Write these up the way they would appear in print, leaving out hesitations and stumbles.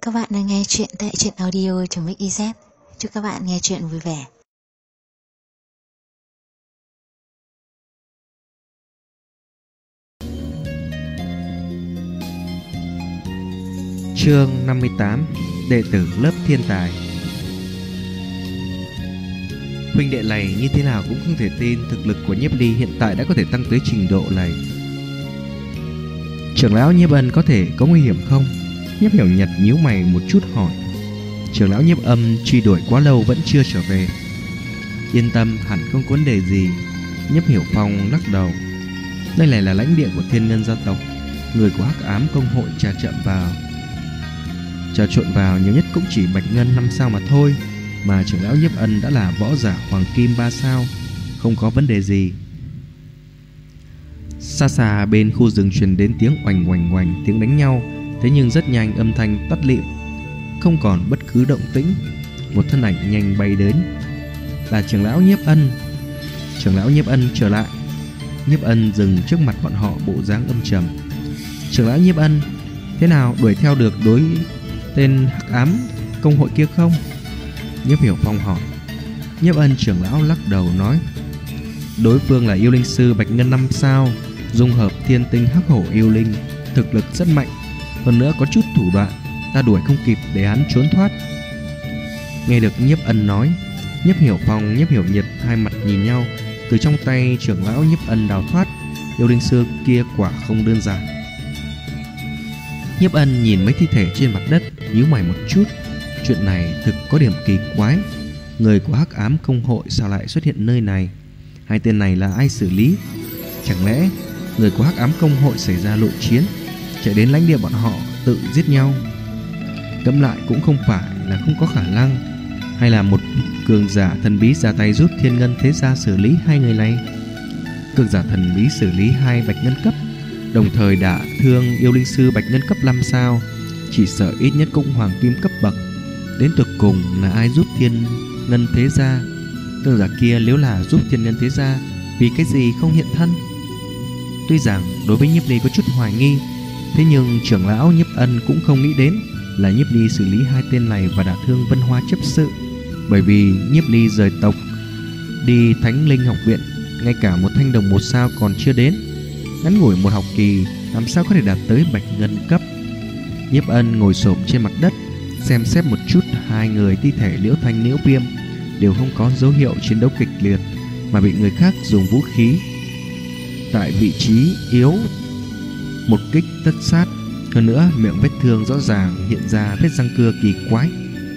các bạn đang nghe chuyện tại truyện audio.mix.iz. Chúc các bạn nghe chuyện vui vẻ. Chương 58. Đệ tử lớp thiên tài. Huynh đệ này như thế nào cũng không thể tin thực lực của Nhiếp Ly hiện tại đã có thể tăng tới trình độ này. Trưởng lão Nhiếp Ân có thể có nguy hiểm không? Nhiếp Hiểu Nhật nhíu mày một chút hỏi. Trưởng lão Nhiếp Âm truy đuổi quá lâu vẫn chưa trở về. Yên tâm, hẳn không có vấn đề gì. Nhiếp Hiểu Phong lắc đầu. Đây này là lãnh địa của Thiên Ngân gia tộc. Người của Hắc Ám công hội trà trộn vào nhiều nhất cũng chỉ Bạch Ngân 5 sao mà thôi. Mà trưởng lão Nhiếp Ân đã là võ giả Hoàng Kim 3 sao, không có vấn đề gì. Xa xa bên khu rừng truyền đến tiếng oành oành oành, tiếng đánh nhau. Thế nhưng rất nhanh âm thanh tắt lịm, không còn bất cứ động tĩnh. Một thân ảnh nhanh bay đến, là trưởng lão Nhiếp Ân. Trưởng lão Nhiếp Ân trở lại. Nhiếp Ân dừng trước mặt bọn họ, bộ dáng âm trầm. Trưởng lão Nhiếp Ân, thế nào, đuổi theo được đối tên Hắc Ám công hội kia không? Nhiếp Hiểu Phong hỏi. Nhiếp Ân trưởng lão lắc đầu nói, đối phương là yêu linh sư Bạch Ngân 5 sao, dung hợp thiên tinh hắc hổ yêu linh, thực lực rất mạnh, hơn nữa có chút thủ đoạn, ta đuổi không kịp để hắn trốn thoát. Nghe được Nhiếp Ân nói, Nhiếp Hiểu Phong, Nhiếp Hiểu Nhật hai mặt nhìn nhau. Từ trong tay trưởng lão Nhiếp Ân đào thoát yêu linh sư kia quả không đơn giản. Nhiếp Ân nhìn mấy thi thể trên mặt đất, nhíu mày một chút. Chuyện này thực có điểm kỳ quái. Người của Hắc Ám công hội sao lại xuất hiện nơi này? Hai tên này là ai xử lý? Chẳng lẽ người của Hắc Ám công hội xảy ra nội chiến, chạy đến lãnh địa bọn họ tự giết nhau? Ngẫm lại cũng không phải là không có khả năng. Hay là một cường giả thần bí ra tay giúp Thiên Ngân thế gia xử lý hai người này? Cường giả thần bí xử lý hai Bạch Ngân cấp, đồng thời đả thương yêu linh sư Bạch Ngân cấp 5 sao, chỉ sợ ít nhất cũng Hoàng Kim cấp bậc. Đến tuyệt cùng là ai giúp Thiên Ngân thế gia? Cường giả kia nếu là giúp Thiên Ngân thế gia, vì cái gì không hiện thân? Tuy rằng đối với Nhiếp Ly có chút hoài nghi, thế nhưng trưởng lão Nhiếp Ân cũng không nghĩ đến là Nhiếp Ly xử lý hai tên này và đả thương Vân Hoa chấp sự. Bởi vì Nhiếp Ly rời tộc đi Thánh Linh học viện, ngay cả một thanh đồng 1 sao còn chưa đến. Ngắn ngủi một học kỳ làm sao có thể đạt tới Bạch Ngân cấp? Nhiếp Ân ngồi xổm trên mặt đất, xem xét một chút hai người thi thể Liễu Thanh, Liễu Viêm đều không có dấu hiệu chiến đấu kịch liệt, mà bị người khác dùng vũ khí tại vị trí yếu một kích tất sát. Hơn nữa miệng vết thương rõ ràng hiện ra vết răng cưa kỳ quái.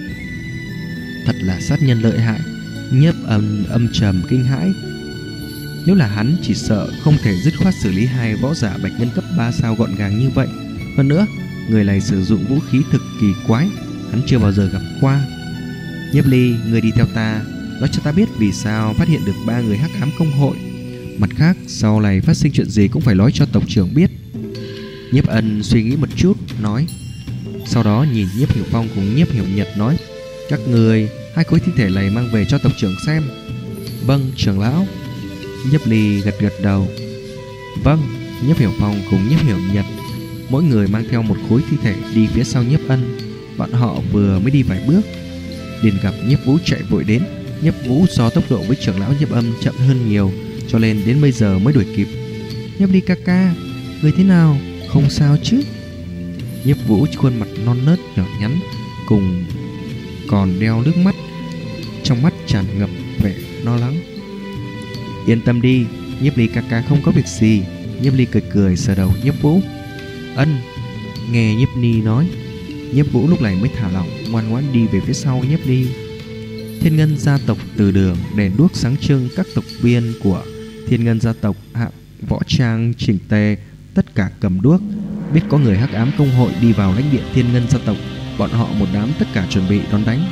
Thật là sát nhân lợi hại. Nhiếp Ân âm trầm kinh hãi. Nếu là hắn chỉ sợ không thể dứt khoát xử lý hai võ giả Bạch Ngân cấp 3 sao gọn gàng như vậy. Hơn nữa người này sử dụng vũ khí thực kỳ quái, hắn chưa bao giờ gặp qua. Nhiếp Ly, người đi theo ta, nói cho ta biết vì sao phát hiện được 3 người Hắc Ám công hội. Mặt khác, sau này phát sinh chuyện gì cũng phải nói cho tộc trưởng biết. Nhiếp Ân suy nghĩ một chút, nói. Sau đó nhìn Nhiếp Hiểu Phong cùng Nhiếp Hiểu Nhật nói, các người hai khối thi thể này mang về cho tộc trưởng xem. Vâng, trưởng lão. Nhiếp Ly gật gật đầu. Vâng. Nhiếp Hiểu Phong cùng Nhiếp Hiểu Nhật mỗi người mang theo một khối thi thể đi phía sau Nhiếp Ân. Bọn họ vừa mới đi vài bước liền gặp Nhiếp Vũ chạy vội đến. Nhiếp Vũ do tốc độ với trưởng lão Nhiếp Âm chậm hơn nhiều, cho nên đến bây giờ mới đuổi kịp. Nhiếp Ly ca ca, người thế nào, không sao chứ? Nhiếp Vũ khuôn mặt non nớt nhỏ nhắn, cùng còn đeo nước mắt, trong mắt tràn ngập vẻ lo lắng. Yên tâm đi, Nhiếp Ly ca ca không có việc gì. Nhiếp Ly cười cười sờ đầu Nhiếp Vũ. Ân. Nghe Nhiếp Ly nói, Nhiếp Vũ lúc này mới thả lỏng, ngoan ngoãn đi về phía sau Nhiếp Ly. Thiên Ngân gia tộc từ đường, đèn đuốc sáng trưng, các tộc viên của Thiên Ngân gia tộc hạ võ trang chỉnh tề, tất cả cầm đuốc. Biết có người Hắc Ám công hội đi vào lãnh địa Thiên Ngân gia tộc, bọn họ một đám tất cả chuẩn bị đón đánh.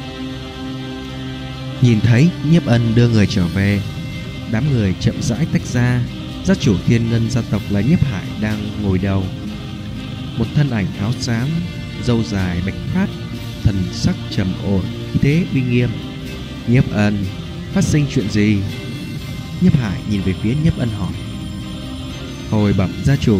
Nhìn thấy Nhiếp Ân đưa người trở về, đám người chậm rãi tách ra. Gia chủ Thiên Ngân gia tộc là Nhiếp Hải đang ngồi đầu, một thân ảnh áo xám, râu dài bạch phát, thần sắc trầm ổn, khí thế uy nghiêm. Nhiếp Ân, phát sinh chuyện gì? Nhiếp Hải nhìn về phía Nhiếp Ân hỏi. Hồi bẩm gia chủ,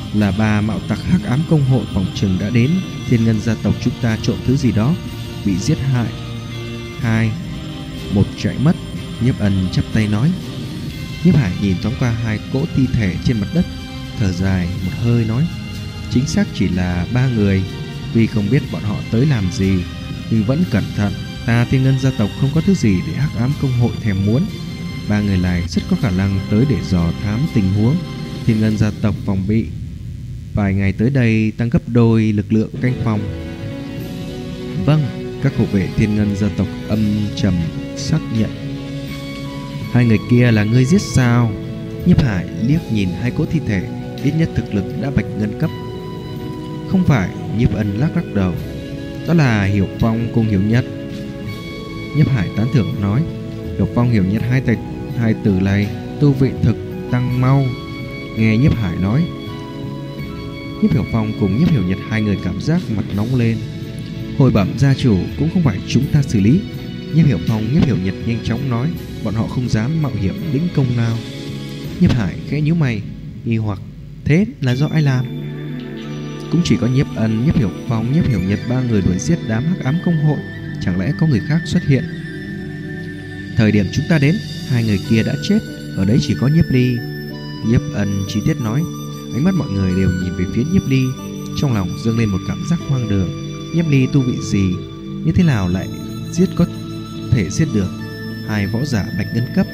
là ba mạo tặc hắc ám công hội phòng trừng đã đến Thiên Ngân gia tộc chúng ta trộm thứ gì đó, bị giết hại. 2. Một chạy mất. Nhiếp Ân chắp tay nói. Nhiếp Hải nhìn thoáng qua hai cỗ thi thể trên mặt đất, thở dài một hơi nói, chính xác chỉ là 3 người. Tuy không biết bọn họ tới làm gì, nhưng vẫn cẩn thận. Ta Thiên Ngân gia tộc không có thứ gì để hắc ám công hội thèm muốn. 3 người này rất có khả năng tới để dò thám tình huống Thiên Ngân gia tộc phòng bị. Vài ngày tới đây tăng gấp đôi lực lượng canh phòng. Vâng. Các hộ vệ Thiên Ngân gia tộc âm trầm xác nhận. 2 người kia là ngươi giết sao? Nhiếp Hải liếc nhìn hai cỗ thi thể, ít nhất thực lực đã bạch ngân cấp. Không phải. Nhiếp Ân lắc đầu. Đó là Hiểu Phong cùng Hiểu Nhật. Nhiếp Hải tán thưởng nói. Hiểu Phong, Hiểu Nhật, hai từ này tu vị thực tăng mau. Nghe Nhiếp Hải nói, Nhiếp Hiểu Phong cùng Nhiếp Hiểu Nhật hai người cảm giác mặt nóng lên. Hồi bẩm gia chủ, cũng không phải chúng ta xử lý. Nhiếp Hiểu Phong, Nhiếp Hiểu Nhật nhanh chóng nói, bọn họ không dám mạo hiểm lĩnh công nào. Nhiếp Hải khẽ nhíu mày, nghi hoặc, thế là do ai làm? Cũng chỉ có Nhiếp Ân, Nhiếp Hiểu Phong, Nhiếp Hiểu Nhật 3 người đuổi giết đám hắc ám công hội. Chẳng lẽ có người khác xuất hiện? Thời điểm chúng ta đến, 2 người kia đã chết, ở đấy chỉ có Nhiếp Ly. Nhiếp Ân chi tiết nói. Ánh mắt mọi người đều nhìn về phía Nhiếp Ly, trong lòng dâng lên một cảm giác hoang đường. Nhiếp Ly tu vị gì, như thế nào lại có thể giết được 2 võ giả bạch ngân cấp?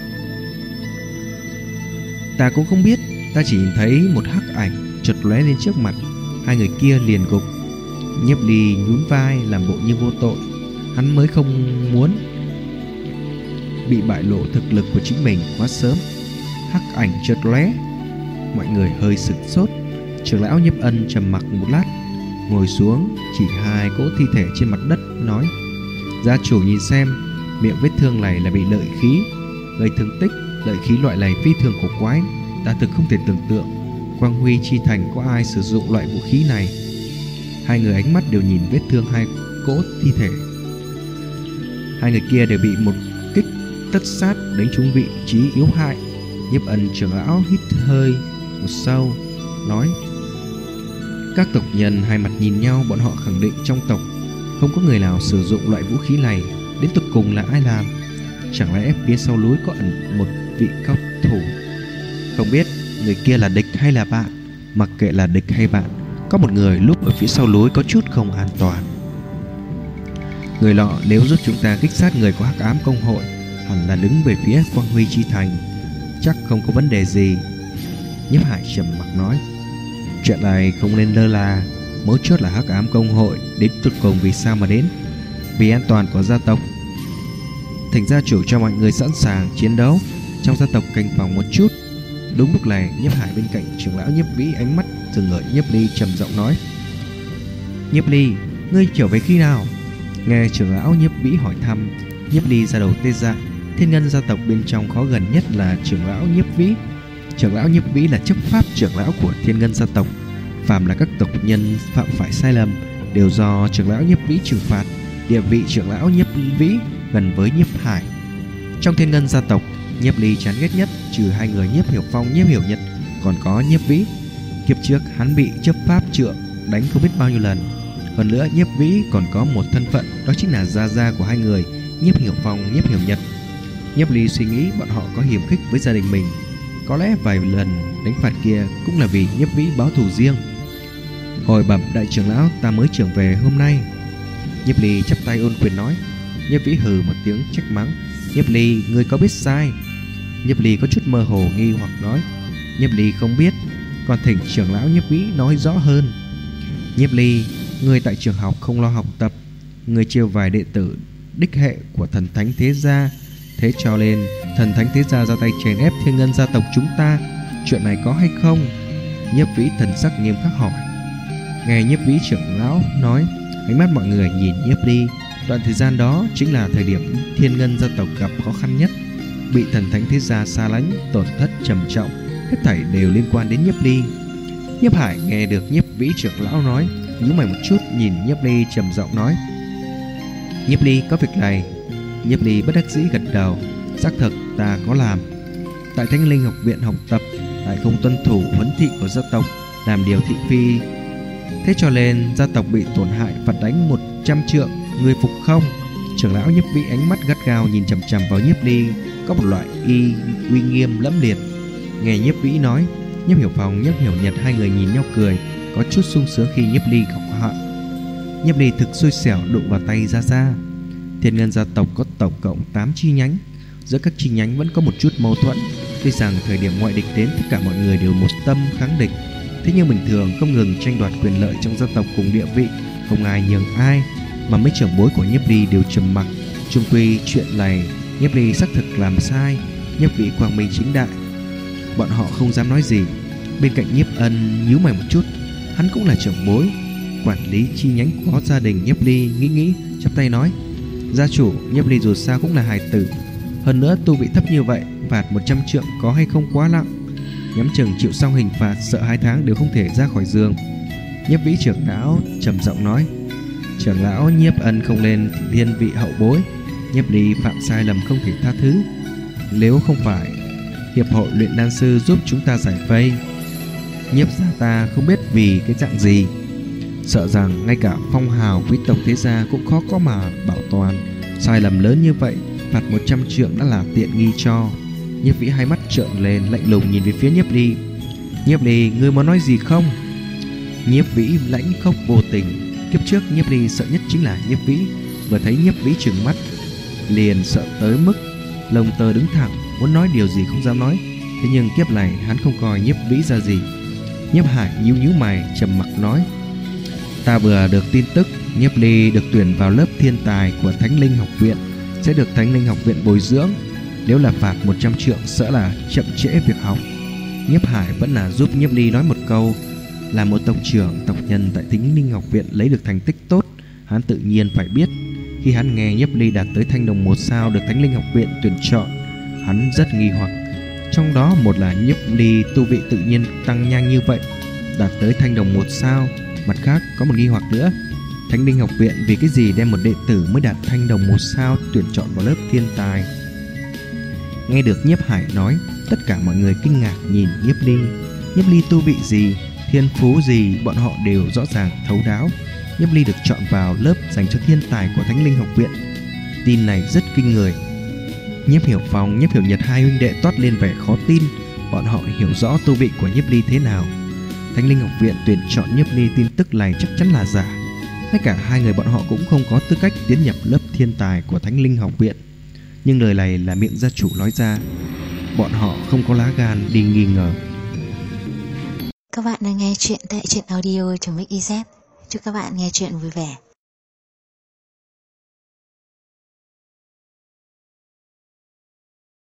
Ta cũng không biết, ta chỉ nhìn thấy một hắc ảnh chợt lóe lên trước mặt, 2 người kia liền gục. Nhiếp Ly nhún vai làm bộ như vô tội. Hắn mới không muốn bị bại lộ thực lực của chính mình quá sớm. Hắc ảnh chợt lóe, mọi người hơi sửng sốt. Trưởng lão Nhiếp Ân trầm mặc một lát, ngồi xuống chỉ 2 cỗ thi thể trên mặt đất, nói, gia chủ nhìn xem, miệng vết thương này là bị lợi khí gây thương tích. Lợi khí loại này phi thường cổ quái, ta thực không thể tưởng tượng Quang Huy chi thành có ai sử dụng loại vũ khí này. 2 người ánh mắt đều nhìn vết thương 2 cỗ thi thể. 2 người kia đều bị một kích tất sát đánh trúng vị trí yếu hại. Nhiếp Ân trưởng lão hít hơi một sâu, nói, các tộc nhân hai mặt nhìn nhau, bọn họ khẳng định trong tộc không có người nào sử dụng loại vũ khí này. Đến tột cùng là ai làm? Chẳng lẽ phía sau núi có ẩn một vị cao thủ? Không biết người kia là địch hay là bạn. Mặc kệ là địch hay bạn, có một người lúc ở phía sau núi có chút không an toàn. Người lọ nếu giúp chúng ta kích sát người của hắc ám công hội, hẳn là đứng về phía Quang Huy chi thành, chắc không có vấn đề gì. Nhiếp Hải trầm mặc nói, chuyện này không nên lơ là. Mấu chốt là hắc ám công hội đến tột cùng vì sao mà đến? Vì an toàn của gia tộc. Thỉnh gia chủ cho mọi người sẵn sàng chiến đấu, trong gia tộc canh phòng một chút. Đúng lúc này, Nhiếp Hải bên cạnh trưởng lão Nhiếp Vĩ ánh mắt dừng ở Nhiếp Ly, trầm giọng nói, Nhiếp Ly, ngươi trở về khi nào? Nghe trưởng lão Nhiếp Vĩ hỏi thăm, Nhiếp Ly ra đầu tê dại. Thiên Ngân gia tộc bên trong khó gần nhất là trưởng lão Nhiếp Vĩ. Trưởng lão Nhiếp Vĩ là chấp pháp trưởng lão của Thiên Ngân gia tộc. Phàm là các tộc nhân phạm phải sai lầm đều do trưởng lão Nhiếp Vĩ trừng phạt. Địa vị trưởng lão Nhiếp Vĩ gần với Nhiếp Hải. Trong Thiên Ngân gia tộc, Nhiếp Ly chán ghét nhất trừ 2 người Nhiếp Hiểu Phong, Nhiếp Hiểu Nhật, còn có Nhiếp Vĩ. Kiếp trước hắn bị chấp pháp trượng đánh không biết bao nhiêu lần. Hơn nữa Nhiếp Vĩ còn có một thân phận, đó chính là gia gia của 2 người Nhiếp Hiểu Phong, Nhiếp Hiểu Nhật. Nhiếp Ly suy nghĩ bọn họ có hiềm khích với gia đình mình. Có lẽ vài lần đánh phạt kia cũng là vì Nhiếp Vĩ báo thù riêng. Hồi bẩm đại trưởng lão, ta mới trưởng về hôm nay. Nhiếp Ly chắp tay ôn quyền nói. Nhiếp Vĩ hừ một tiếng trách mắng, Nhiếp Ly, ngươi có biết sai? Nhiếp Ly có chút mơ hồ nghi hoặc nói, Nhiếp Ly không biết, còn thỉnh trưởng lão Nhiếp Vĩ nói rõ hơn. Nhiếp Ly, ngươi tại trường học không lo học tập, ngươi chiêu vài đệ tử đích hệ của thần thánh thế gia, thế cho nên thần thánh thế gia ra tay chèn ép Thiên Ngân gia tộc chúng ta, chuyện này có hay không? Nhiếp Vĩ thần sắc nghiêm khắc hỏi. Nghe Nhiếp Vĩ trưởng lão nói, ánh mắt mọi người nhìn Nhiếp Ly. Đoạn thời gian đó chính là thời điểm Thiên Ngân gia tộc gặp khó khăn nhất, bị thần thánh thế gia xa lánh, tổn thất trầm trọng, hết thảy đều liên quan đến Nhiếp Ly. Nhiếp Hải nghe được Nhiếp Vĩ trưởng lão nói, nhíu mày một chút nhìn Nhiếp Ly trầm giọng nói, Nhiếp Ly có việc này. Nhiếp Ly bất đắc dĩ gật đầu, xác thực ta có làm. Tại Thanh Linh học viện học tập lại không tuân thủ huấn thị của gia tộc, làm điều thị phi. Thế cho nên gia tộc bị tổn hại phạt đánh 100 trượng, người phục không? Trưởng lão Nhiếp Vĩ ánh mắt gắt gao nhìn chằm chằm vào Nhiếp Ly, có một loại uy nghiêm lẫm liệt. Nghe Nhiếp Vĩ nói, Nhiếp Hiểu Phong, Nhiếp Hiểu Nhật hai người nhìn nhau cười, có chút sung sướng khi Nhiếp Ly gặp họa. Nhiếp Ly thực xui xẻo đụng vào tay Gia Gia. Thiên Ngân gia tộc có tổng cộng 8 chi nhánh, giữa các chi nhánh vẫn có một chút mâu thuẫn. Tuy rằng thời điểm ngoại địch đến tất cả mọi người đều một tâm kháng địch, thế nhưng bình thường không ngừng tranh đoạt quyền lợi trong gia tộc cùng địa vị, không ai nhường ai, mà mấy trưởng bối của Nhiếp Ly đều trầm mặc. Chung quy chuyện này Nhiếp Ly xác thực làm sai, Nhiếp Vĩ quang minh chính đại, bọn họ không dám nói gì. Bên cạnh Nhiếp Ân nhíu mày một chút, hắn cũng là trưởng bối, quản lý chi nhánh của gia đình Nhiếp Ly, nghĩ chắp tay nói: gia chủ, Nhiếp Ly dù sao cũng là hài tử, hơn nữa tu vị thấp như vậy, phạt 100 trượng có hay không quá nặng? Nhắm chừng chịu xong hình phạt sợ 2 tháng đều không thể ra khỏi giường. Nhiếp Vĩ trưởng lão trầm giọng nói: trưởng lão Nhiếp Ân không lên thiên vị hậu bối, Nhiếp Ly phạm sai lầm không thể tha thứ. Nếu không phải hiệp hội luyện đan sư giúp chúng ta giải vây, Nhiếp gia ta không biết vì cái dạng gì, sợ rằng ngay cả phong hào quý tộc thế gia cũng khó có mà bảo toàn. Sai lầm lớn như vậy, phạt 100 trượng đã là tiện nghi cho. Nhiếp Vĩ hai mắt trợn lên, lạnh lùng nhìn về phía Nhiếp Ly. Nhiếp Ly, ngươi muốn nói gì không? Nhiếp Vĩ lãnh khốc vô tình. Kiếp trước Nhiếp Ly sợ nhất chính là Nhiếp Vĩ, vừa thấy Nhiếp Vĩ trừng mắt liền sợ tới mức lông tơ đứng thẳng, muốn nói điều gì không dám nói. Thế nhưng kiếp này hắn không coi Nhiếp Vĩ ra gì. Nhiếp Hải nhíu mày trầm mặc nói: ta vừa được tin tức Nhiếp Ly được tuyển vào lớp thiên tài của Thánh Linh học viện, sẽ được Thánh Linh học viện bồi dưỡng. Nếu là phạt 100 trượng sợ là chậm trễ việc học. Nhiếp Hải vẫn là giúp Nhiếp Ly nói một câu, là một tộc trưởng tộc nhân tại Thánh Linh học viện lấy được thành tích tốt, hắn tự nhiên phải biết. Khi hắn nghe Nhiếp Ly đạt tới thanh đồng 1 sao được Thánh Linh học viện tuyển chọn, hắn rất nghi hoặc. Trong đó một là Nhiếp Ly tu vị tự nhiên tăng nhanh như vậy, đạt tới thanh đồng 1 sao. Mặt khác có một nghi hoặc nữa, Thánh Linh học viện vì cái gì đem một đệ tử mới đạt thanh đồng 1 sao tuyển chọn vào lớp thiên tài? Nghe được Nhiếp Hải nói, tất cả mọi người kinh ngạc nhìn Nhiếp Ly. Nhiếp Ly tu vị gì, thiên phú gì, bọn họ đều rõ ràng thấu đáo. Nhiếp Ly được chọn vào lớp dành cho thiên tài của Thánh Linh học viện, tin này rất kinh người. Nhiếp Hiểu Phong, Nhiếp Hiểu Nhật hai huynh đệ toát lên vẻ khó tin. Bọn họ hiểu rõ tu vị của Nhiếp Ly thế nào. Thánh Linh học viện tuyển chọn Nhiếp Ly tin tức này chắc chắn là giả. Ngay cả hai người bọn họ cũng không có tư cách tiến nhập lớp thiên tài của Thánh Linh học viện. Nhưng lời này là miệng gia chủ nói ra, bọn họ không có lá gan đi nghi ngờ. Các bạn đang nghe chuyện tại truyện audio.mix.iz. Chúc các bạn nghe chuyện vui vẻ.